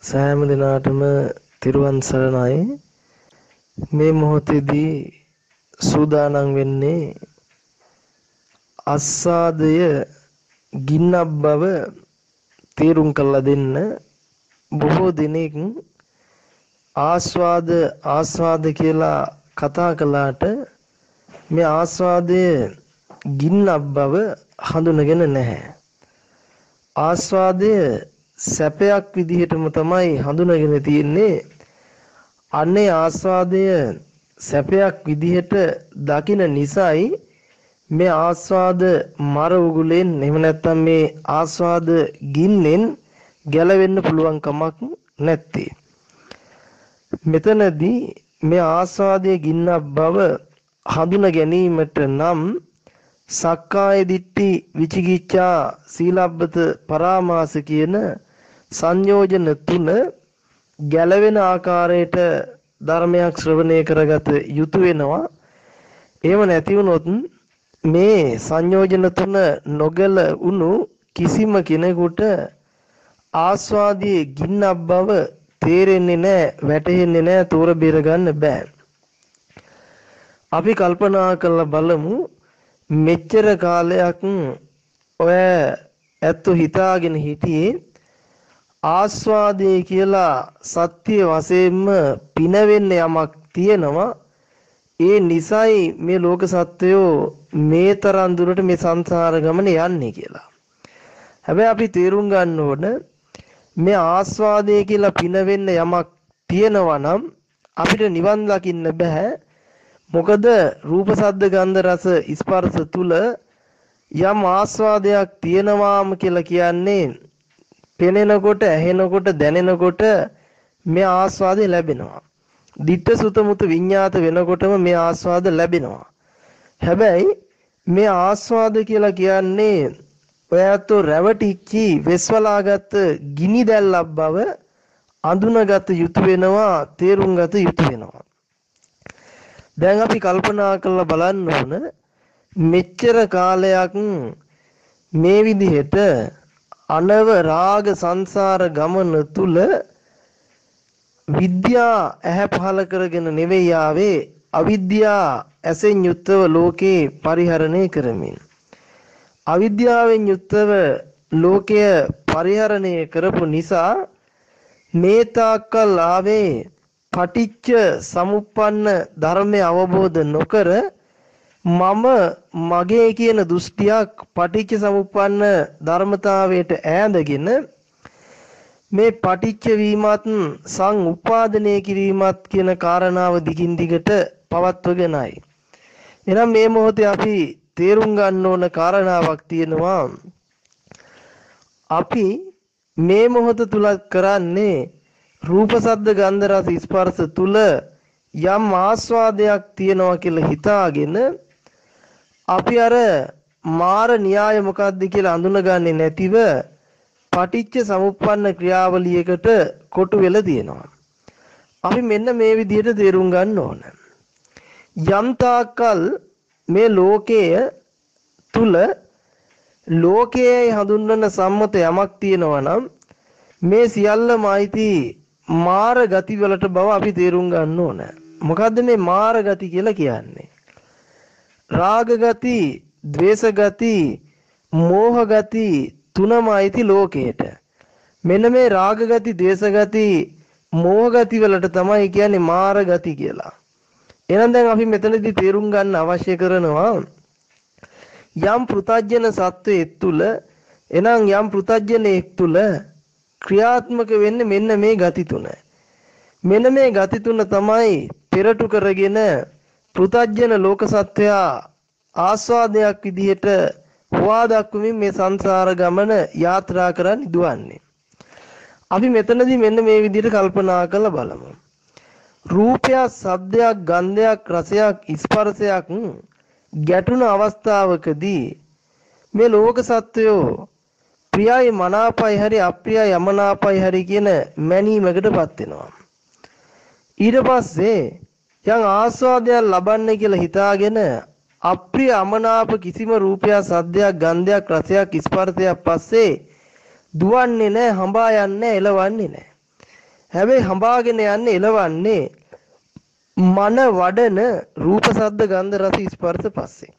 සෑම දිනාටම තිරුවන් සරණයි. මේ මොහොතේදී සූදානම් වෙන්නේ ආස්වාදය ගින්නක් බව තේරුම් කරලා දෙන්න. බොහෝ දිනෙක ආස්වාද කියලා කතා කළාට මේ ආස්වාදය ගින්නක් බව හඳුනගෙන නැහැ. ආස්වාදය සැපයක් විදිහටම තමයි හඳුනගෙන තියෙන්නේ. අන්නේ ආස්වාදය සැපයක් විදිහට දකින නිසායි මේ ආස්වාද මර උගුලෙන් එහෙම නැත්නම් මේ ආස්වාද ගින්නෙන් ගැලවෙන්න පුළුවන් කමක් නැත්තේ. මෙතනදී මේ ආස්වාදයේ ගින්නක් බව හඳුන ගැනීමට නම් සක්කාය දිට්ඨි විචිකිච්ඡා සීලබ්බත පරාමාස කියන සංයෝජන තුන ගැලවෙන ආකාරයට ධර්මයක් ශ්‍රවණය කරගත යුතු වෙනවා. එහෙම නැති වුණොත් මේ සංයෝජන තුන නොගැල වුණු කිසිම කෙනෙකුට ආස්වාදයේ ගින්නක් බව තේරෙන්නේ නැහැ, වැටහෙන්නේ නැහැ, තෝර බේර ගන්න බෑ. අපි කල්පනා කරලා බලමු මෙච්චර කාලයක් ඔය ඇත්තු හිතාගෙන හිටියේ ආස්වාදයේ කියලා සත්‍ය වශයෙන්ම පිනවෙන්න යමක් තියෙනවා. ඒ නිසයි මේ ලෝක සත්වයෝ මේ තරම් දුරට මේ සංසාර ගමන යන්නේ කියලා. හැබැයි අපි තේරුම් ගන්න ඕන මේ ආස්වාදයේ කියලා පිනවෙන්න යමක් තියෙනවා නම් අපිට නිවන් දකින්න බෑ. මොකද රූප ශබ්ද ගන්ධ රස ස්පර්ශ තුල යම් ආස්වාදයක් තියෙනවාම කියලා කියන්නේ පෙනෙනකොට, ඇහෙනකොට, දැනෙනකොට මේ ආස්වාදය ලැබෙනවා. දිට්ඨ සුත මුත විඤ්ඤාත වෙනකොටම මේ ආස්වාද ලැබෙනවා. හැබැයි මේ ආස්වාද කියලා කියන්නේ ඔයත් රැවටිච්චි වෙස්වලාගත් ගිනි දැල්ලක් බව අඳුනගත යුතු වෙනවා, තේරුම් ගත යුතු වෙනවා. දැන් අපි කල්පනා කරලා බලන්න ඕන මෙච්චර කාලයක් මේ විදිහට අනව රාග සංසාර ගමන තුල විද්‍යා ඇහැ පහල කරගෙන නෙවෙයි ආවේ, අවිද්‍යා ඇසෙන් යුක්තව ලෝකේ පරිහරණය කරමින්. අවිද්‍යාවෙන් යුක්තව ලෝකය පරිහරණය කරපු නිසා මේ තාක්කල් ආවේ පටිච්ච සමුප්පන්න ධර්මය අවබෝධ නොකර මම මගේ කියන දෘෂ්ටියක් පටිච්ච සමුප්පන්න ධර්මතාවයට ඈඳගෙන මේ පටිච්ච වීමත් සංඋපාදනය කිරීමත් කියන කාරණාව දිගින් දිගට පවත්වගෙනයි. එහෙනම් මේ මොහොතේ අපි තේරුම් ගන්න ඕන කාරණාවක් තියෙනවා. අපි මේ මොහොත තුල කරන්නේ රූප ශබ්ද ගන්ධ රස ස්පර්ශ තුල යම් ආස්වාදයක් තියෙනවා කියලා හිතාගෙන අපි අර මාර න්‍යාය මොකක්ද කියලා අඳුනගන්නේ නැතිව පටිච්ච සමුප්පන්න ක්‍රියාවලියකට කොටු වෙලා තියෙනවා. අපි මෙන්න මේ විදිහට තේරුම් ගන්න ඕන. යම් තාක්කල් මේ ලෝකයේ තුල ලෝකයේ හඳුන්වන සම්මත යමක් තියෙනවා නම් මේ සියල්ලම අයිති මාර ගති වලට බව අපි තේරුම් ගන්න ඕන. මොකද්ද මේ මාර ගති කියලා කියන්නේ? රාග ගති, ද්වේෂ ගති, මෝහ ගති තුනම අයිති ලෝකයට. මෙන්න මේ රාග ගති, ද්වේෂ ගති, මෝහ ගති වලට තමයි කියන්නේ මාර ගති කියලා. එහෙනම් දැන් අපි මෙතනදී තේරුම් ගන්න අවශ්‍ය කරනවා යම් පෘථජන සත්වයෙක් තුල එනම් යම් පෘථජනෙක් තුල ක්‍රියාත්මක වෙන්නේ මෙන්න මේ ගති තුන. මෙන්න මේ ගති තුන තමයි පෙරටු කරගෙන පෘථජන ලෝක සත්වයා ආස්වාදයක් විදිහට හොවා දක්වමින් මේ සංසාර ගමන යාත්‍රා කරන්න දුවන්නේ. අපි මෙතනදී මෙන්න මේ විදිහට කල්පනා කරලා බලමු. රූපයක්, ශබ්දයක්, ගන්ධයක්, රසයක්, ස්පර්ශයක් ගැටුණ අවස්ථාවකදී මේ ලෝක සත්වයෝ ප්‍රියයි මනාපයි හරි අප්‍රියයි යමනාපයි හරි කියන මැනීමකටපත් වෙනවා. ඊට පස්සේ යම් ආස්වාදයක් ලබන්න කියලා හිතාගෙන අප්‍රිය අමනාප කිසිම රූපයක්, සද්දයක්, ගන්ධයක්, රසයක්, ස්පර්ශයක් පස්සේ දුවන්නේ නැහැ, හඹා යන්නේ නැහැ, එලවන්නේ නැහැ. හැබැයි හඹාගෙන යන්නේ එලවන්නේ මන වඩන රූප ශබ්ද ගන්ධ රස ස්පර්ශ පස්සේ.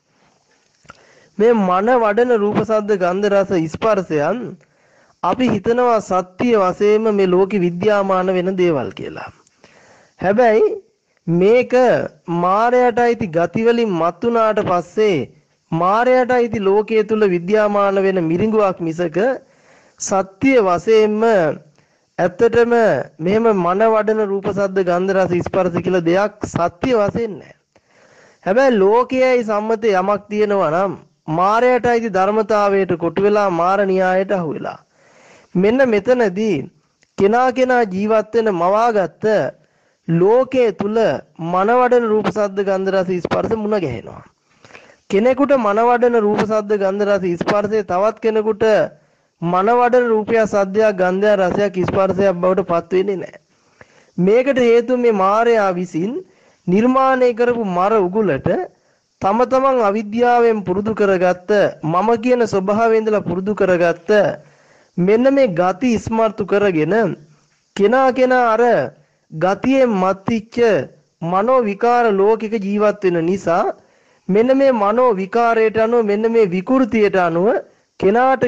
මේ මන වඩන රූප ශබ්ද ගන්ධ රස ස්පර්ශයන් අපි හිතනවා සත්‍ය වශයෙන්ම මේ ලෝකෙ විද්‍යාමාන වෙන දේවල් කියලා. හැබැයි මේක මායයට අයිති ගති වලින් මත්ුණාට පස්සේ මායයට අයිති ලෝකයේ තුල විද්‍යාමාන වෙන මිරිඟුවක් මිසක සත්‍ය වශයෙන්ම ඇත්තටම මෙහෙම මන වඩන රූප ශබ්ද ගන්ධ රස ස්පර්ශ කියලා දෙයක් සත්‍ය වශයෙන් නැහැ. හැබැයි ලෝකයේයි සම්මත යමක් තියෙනවා නම් මායයට අයිති ධර්මතාවයට කොටු වෙලා මාර න්‍යායයට අහු වෙලා. මෙන්න මෙතනදී කෙනා ජීවත් වෙන මවාගත්ත ලෝකයේ තුල මනවඩන රූප ශබ්ද ගන්ධ රස ස්පර්ශ මුණ ගැහෙනවා. කෙනෙකුට මනවඩන රූප ශබ්ද ගන්ධ රස ස්පර්ශය තවත් කෙනෙකුට මනවඩන රූපය සද්දයක් ගන්ධය රසයක් ස්පර්ශයක් බවට පත් වෙන්නේ නැහැ. මේකට හේතුව මේ මායя විසින් නිර්මාණය කරපු මර උගුලට තම තමන් අවිද්‍යාවෙන් පුරුදු කරගත්ත මම කියන ස්වභාවයෙන් ඉඳලා පුරුදු කරගත්ත මෙන්න මේ ගති ඉස්මතු කරගෙන කෙනා අර ගතියෙන් මත්විච්ච මනෝ විකාර ලෝකික ජීවත් වෙන නිසා මෙන්න මේ මනෝ විකාරයට අනුව මෙන්න මේ විකෘතියට අනුව කෙනාට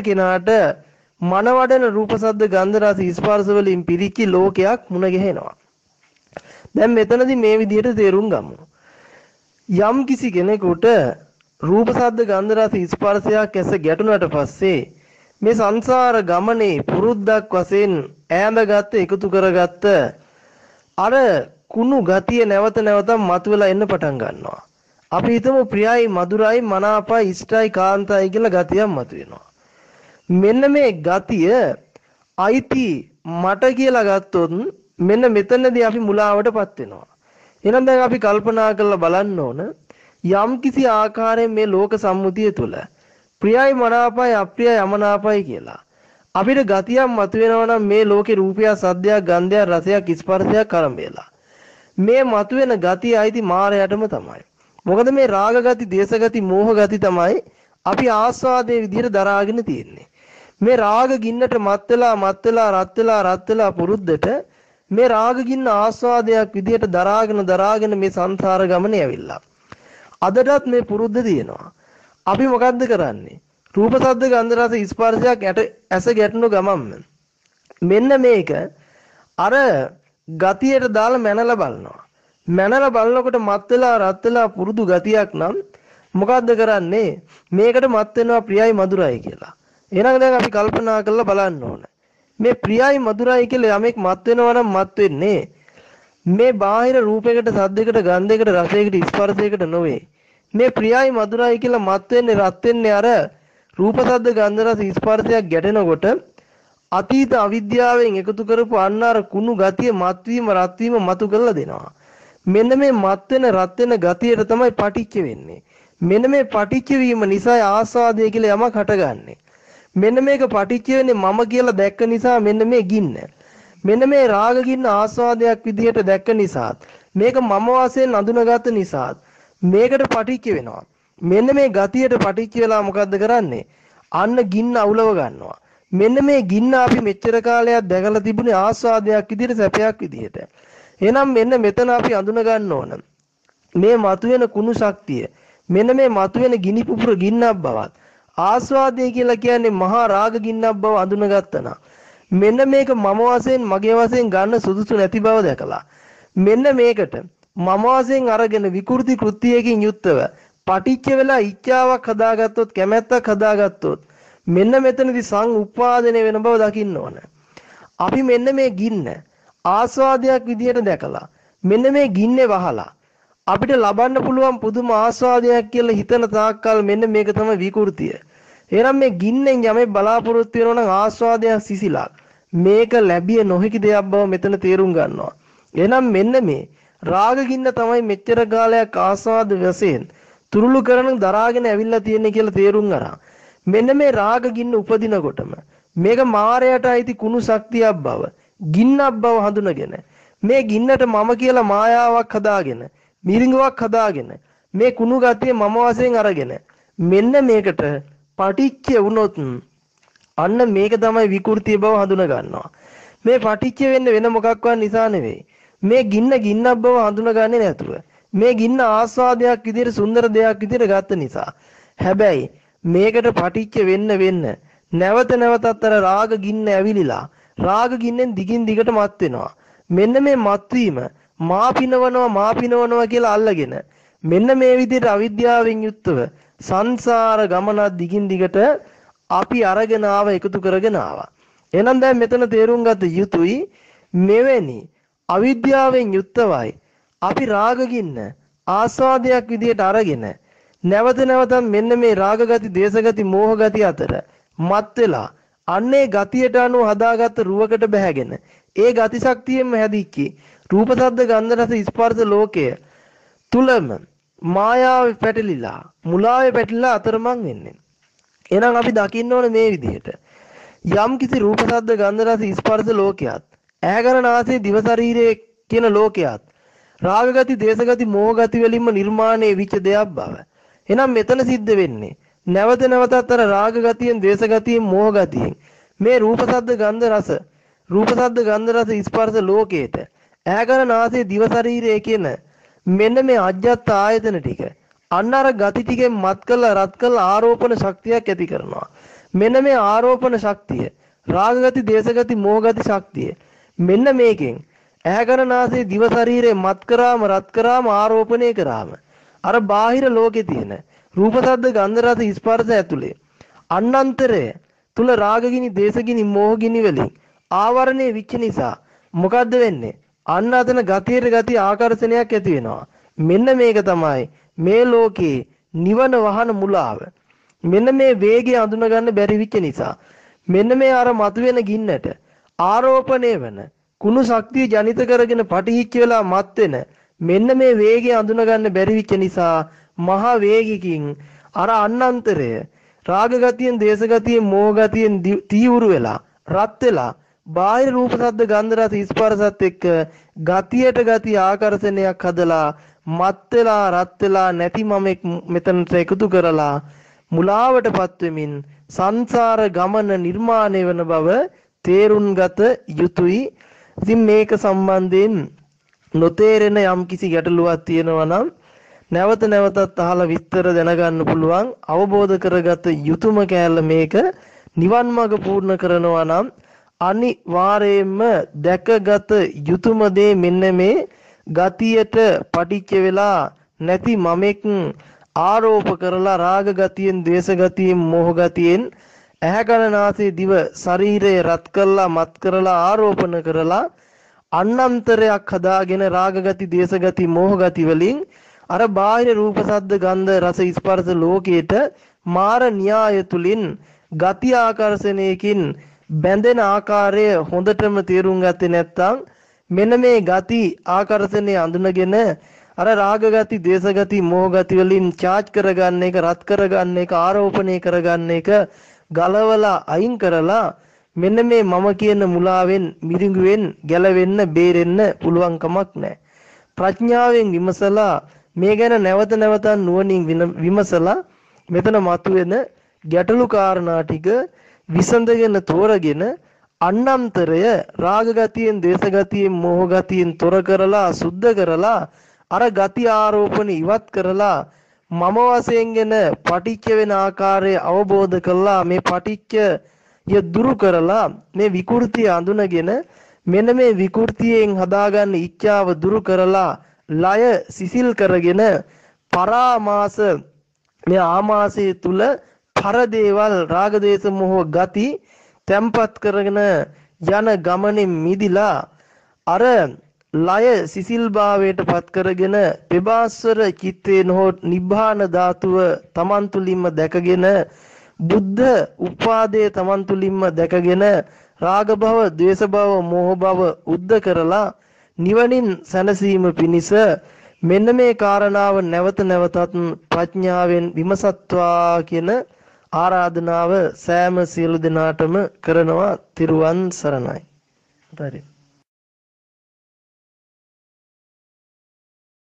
මනවඩන රූප ශබ්ද ගන්ධ රස ස්පර්ශ වලින් පිරිච්ච ලෝකයක් මුණ ගැහෙනවා. දැන් මෙතනදී මේ විදිහට තේරුම් ගමු. යම් කිසි කෙනෙකුට රූප ශබ්ද ගන්ධ රස ස්පර්ශයක් ඇස ගැටුණාට පස්සේ මේ සංසාර ගමනේ පුරුද්දක් වශයෙන් ඈඳගත්ත එකතු කරගත්ත අර කුණු ගතිය නැවත නැවත මතුවලා එන්න පටන් ගන්නවා. අපි හිතමු ප්‍රියයි මధుරයි මනාපයි ඉෂ්ටයි කාන්තයි කියලා ගතියක් මතුවෙනවා. මෙන්න මේ ගතිය අයිති මට කියලා ගත්තොත් මෙන්න මෙතනදී අපි මුලාවටපත් වෙනවා. එහෙනම් දැන් අපි කල්පනා කරලා බලන්න ඕන යම් කිසි ආකාරයෙන් මේ ලෝක සම්මුතිය තුළ ප්‍රියයි මනාපයි අප්‍රියයි අමනාපයි කියලා අපිට ගතියක් මතුවෙනවා නම් මේ ලෝකේ රූපය සද්දයක් ගන්ධයක් රසයක් ස්පර්ශයක් කරඹෙලා මේ මතුවෙන ගතිය අයිති මායයටම තමයි. මොකද මේ රාග ගති, දේශ ගති, මෝහ ගති තමයි අපි ආස්වාදයේ විදිහට දරාගෙන තියෙන්නේ. මේ රාග ගින්නට මත් වෙලා පුරුද්දට මේ රාග ගින්න ආස්වාදයක් විදිහට දරාගෙන මේ සංසාර ගමනේ ඇවිල්ලා. අදටත් මේ පුරුද්ද තියෙනවා. අපි මොකද්ද කරන්නේ? රූප ශබ්ද ගන්ධ රස ස්පර්ශයක් ඇස ගැටුණු ගමන්ම මෙන්න මේක අර ගතියට දාලා මැනලා බලනවා. මැනලා බලනකොට මත් වෙලා රත් වෙලා පුරුදු ගතියක් නම් මොකද්ද කරන්නේ? මේකට මත් වෙනවා ප්‍රියයි මధుරයි කියලා. එහෙනම් දැන් අපි කල්පනා කරලා බලන්න ඕන. මේ ප්‍රියයි මధుරයි කියලා යමෙක් මත් වෙනවා නම් මත් වෙන්නේ මේ බාහිර රූපයකට, සද්දයකට, ගන්ධයකට, රසයකට, ස්පර්ශයකට නොවේ. මේ ප්‍රියයි මధుරයි කියලා මත් වෙන්නේ රත් වෙන්නේ අර රූප ශබ්ද ගන්ධ රස ස්පර්ශයක් ගැටෙනකොට අතීත අවිද්‍යාවෙන් එකතු කරපු අන්න අර කුණු ගතිය මත්වීම රත්වීම මතු කරලා දෙනවා. මෙන්න මේ මත් වෙන රත් වෙන ගතියට තමයි පටිච්ච වෙන්නේ. මෙන්න මේ පටිච්ච වීම නිසා ආස්වාදය කියලා යමක් හටගන්නේ. මෙන්න මේක පටිච්ච වෙන්නේ මම කියලා දැක්ක නිසා මෙන්න මේ ගින්න. මෙන්න මේ රාග ගින්න ආස්වාදයක් විදිහට දැක්ක නිසා මේක මම වශයෙන් අඳුනගත්ත නිසා මේකට පටිච්ච වෙනවා. මෙන්න මේ ගතියට පටිච්ච වෙලා මොකද්ද කරන්නේ? අන්න ගින්න අවුලව ගන්නවා. මෙන්න මේ ගින්න අපි මෙච්චර කාලයක් දැකලා තිබුණේ ආස්වාදයක් විදිහට, සැපයක් විදිහට. එහෙනම් මෙන්න මෙතන අපි අඳුන ගන්න ඕන. මේ මතුවෙන කුණු ශක්තිය, මෙන්න මේ මතුවෙන ගිනි පුපුර ගින්නක් බවත් ආස්වාදය කියලා කියන්නේ මහා රාග ගින්නක් බව අඳුනගත්තා. මෙන්න මේක මම වශයෙන් මගේ වශයෙන් ගන්න සුදුසු නැති බව දැකලා මෙන්න මේකට මම වශයෙන් අරගෙන විකෘති කෘත්‍යයකින් යුක්තව පටිච්ච වෙලා ඉච්ඡාවක් හදාගත්තොත්, කැමැත්තක් හදාගත්තොත් මෙන්න මෙතනදී සංඋපාදනය වෙන බව දකින්න ඕන. අපි මෙන්න මේ ගින්න ආස්වාදයක් විදිහට දැකලා මෙන්න මේ ගින්නේ වහලා අපිට ලබන්න පුළුවන් පුදුම ආස්වාදයක් කියලා හිතන තාක්කල් මෙන්න මේක තමයි විකෘතිය. එහෙනම් මේ ගින්නෙන් යමෙක් බලාපොරොත්තු වෙනවා නම් ආස්වාදයක් සිසිලා මේක ලැබිය නොහැකි දෙයක් බව මෙතන තේරුම් ගන්නවා. එහෙනම් මෙන්න මේ රාග ගින්න තමයි මෙච්චර කාලයක් ආස්වාද වශයෙන් තුරුළු කරන දරාගෙන ඇවිල්ලා තියෙන්නේ කියලා තේරුම් අරන් මෙන්න මේ රාග ගින්න උපදිනකොටම මේක මායයට අයිති කුණු ශක්තියක් බව, ගින්නක් බව හඳුනගෙන මේ ගින්නට මම කියලා මායාවක් හදාගෙන, මිරිඟුවක් හදාගෙන මේ කුණු ගතිය මම වශයෙන් අරගෙන මෙන්න මේකට පටිච්ච වුණොත් අන්න මේක තමයි විකෘතිය බව හඳුන ගන්නවා. මේ පටිච්ච වෙන්නේ වෙන මොකක්වත් නිසා නෙවෙයි. මේ ගින්න ගින්නක් බව හඳුනගන්නේ නැතුව. මේ ගින්න ආස්වාදයක් විදිහට සුන්දර දෙයක් විදිහට ගත්ත නිසා. හැබැයි මේකට පටිච්ච වෙන්න නැවත නැවතත් අර රාග ගින්න ඇවිලිලා රාග ගින්නෙන් දිගින් දිගට මත් වෙනවා. මෙන්න මේ මත්වීම මා පිනවනවා කියලා අල්ලගෙන මෙන්න මේ විදිහට අවිද්‍යාවෙන් යුක්තව සංසාර ගමන දිගින් දිගට අපි අරගෙන එකතු කරගෙන ආවා. එහෙනම් දැන් මෙතන තේරුම් ගත යුතුයි මෙවැනි අවිද්‍යාවෙන් යුක්තවයි අපි රාගගින්න ආස්වාදයක් විදියට අරගෙන නැවත නැවතත් මෙන්න මේ රාගගති, දේශගති, මෝහගති අතර මත් වෙලා අන්නේ ගතියට අනුව හදාගත්ත රුවකට බැහැගෙන ඒ ගති ශක්තියෙන්ම හැදිච්චි රූප, ශබ්ද, ගන්ධ, රස, ස්පර්ශ ලෝකය තුලම මායාවේ පැටලිලා, මුලාවේ පැටලිලා අතරමං වෙන්නේ. එහෙනම් අපි දකින්න ඕනේ මේ විදිහට යම් කිසි රූප, ශබ්ද, ගන්ධ, රස, ස්පර්ශ ලෝකයක් ඇහැකර නාසය දිව ශරීරයේ කියන ලෝකයක් රාගගති, දේශගති, මෝහගති වලින්ම නිර්මාණය වෙච්ච දෙයක් බව. එහෙනම් මෙතන සිද්ධ වෙන්නේ නැවත නැවතත් අර රාගගතියෙන්, දේශගතියෙන්, මෝහගතියෙන් මේ රූප, ශබ්ද, ගන්ධ, රස, රූප, ශබ්ද, ගන්ධ, රස, ස්පර්ශ ලෝකේට ඇහැකර නාසය දිව ශරීරයේ කියන මෙන්න මේ අජ්ජත් ආයතන ටික අන්න අර ගති ටිකෙන් මත් කළා රත් කළා ආරෝපණ ශක්තියක් ඇති කරනවා. මෙන්න මේ ආරෝපණ ශක්තිය රාගගති, දේශගති, මෝහගති ශක්තිය මෙන්න මේකෙන් ඇහැකර නාසය දිව ශරීරේ මත් කරාම රත් කරාම ආරෝපණය කරාම අර බාහිර ලෝකේ තියෙන රූප, ශබ්ද, ගන්ධ, රස, ස්පර්ශ ඇතුලේ අන්නන්තරය තුල රාගගිනි, දේශගිනි, මෝහගිනි වලින් ආවරණය වෙච්ච නිසා මොකද්ද වෙන්නේ? අන්න අතන ගතියට ගතිය ආකර්ෂණයක් ඇති වෙනවා. මෙන්න මේක තමයි මේ ලෝකේ නිවන වහන මුලාව. මෙන්න මේ වේගය අඳුනගන්න බැරි වෙච්ච නිසා මෙන්න මේ අර මතුවෙන ගින්නට ආරෝපණය වෙන කුණු ශක්තිය ජනිත කරගෙන පටිහිච්ච වෙලා මත් වෙන මෙන්න මේ වේගය අඳුනගන්න බැරි වෙච්ච නිසා මහා වේගිකින් අර අන්නන්තරය රාගගතියෙන්, දේශගතියෙන්, මෝහගතියෙන් තීවුරු වෙලා රත් වෙලා බාහිර රූප, ශබ්ද, ගන්ධ, රස, ස්පර්ශත් එක්ක ගතියට ගතිය ආකර්ෂණයක් හදලා මත් වෙලා රත් වෙලා නැති මමෙක් මෙතනට එකතු කරලා මුලාවටපත් වෙමින් සංසාර ගමන නිර්මාණය වන බව තේරුම් ගත යුතුයි. ඉතින් මේක සම්බන්ධයෙන් නොතේරෙන යම් කිසි ගැටලුවක් තියෙනවා නම් නැවත නැවතත් අහලා විස්තර දැනගන්න පුළුවන්. අවබෝධ කරගත යුතුම කැලල මේක නිවන් මඟ පූර්ණ කරනවා නම් අනිවාර්යයෙන්ම දැකගත යුතුම දේ මෙන්න මේ ගතියට පටිච්ච වෙලා නැති මමෙක් ආරෝප කරලා රාග ගතියෙන්, දේශ ගතියෙන්, මෝහ ගතියෙන් ඇහැ කන නාසය දිව ශරීරය රත් කරලා මත් කරලා ආරෝපණ කරලා අන්නන්තරයක් හදාගෙන රාග ගති, දේශ ගති, මෝහ ගති වලින් අර බාහිර රූප, ශබ්ද, ගන්ධ, රස, ස්පර්ශ ලෝකයට මාර න්‍යාය තුලින් ගති ආකර්ෂණයකින් බැඳෙන ආකාරය හොඳටම තේරුම් ගත්තේ නැත්නම් මෙන්න මේ ගති ආකර්ෂණය අඳුනගෙන අර රාග ගති, දේශ ගති, මෝහ ගති වලින් චාර්ජ් කරගන්න එක, රත් කරගන්න එක, ආරෝපණය කරගන්න එක ගලවලා අයින් කරලා මෙන්න මේ මම කියන මුලාවෙන්, මිරිඟුවෙන් ගැලවෙන්න, බේරෙන්න පුළුවන් කමක් නැහැ. ප්‍රඥාවෙන් විමසලා මේ ගැන නැවත නැවත නුවණින් විමසලා මෙතන මතුවෙන ගැටලු කාරණා ටික විසඳගෙන තෝරගෙන අන්නන්තරය රාග ගතියෙන්, දේශ ගතියෙන්, මෝහ ගතියෙන් තොර කරලා සුද්ධ කරලා අර ගති ආරෝපණ ඉවත් කරලා මම වශයෙන්ගෙන පටිච්ච වෙන ආකාරය අවබෝධ කළා. මේ පටිච්චය දුරු කරලා මේ විකෘතිය අඳුනගෙන මෙන්න මේ විකෘතියෙන් හදාගන්න ඉච්ඡාව දුරු කරලා ලය සිසිල් කරගෙන පරාමාස මේ ආමාසය තුල පරදේවල් රාග දේශ මොහ ගති තැම්පත් කරගෙන යන ගමනේ මිදිලා අර ලය සිසිල් භාවයට පත් කරගෙන පෙබාස්වර චිත්තේ නොහොත් නිබ්බාන ධාතුව තමන් තුලින්ම දැකගෙන බුද්ධ උපාදේ තමන් තුලින්ම දැකගෙන රාග භව, ද්වේෂ භව, මෝහ භව උද්ද කරලා නිවනින් සැනසීම පිණිස මෙන්න මේ කාරණාව නැවත නැවතත් ප්‍රඥාවෙන් විමසත්වා කියන ආරාධනාව සෑම සියලු දෙනාටම කරනවා. තිරුවන් සරණයි. හරි.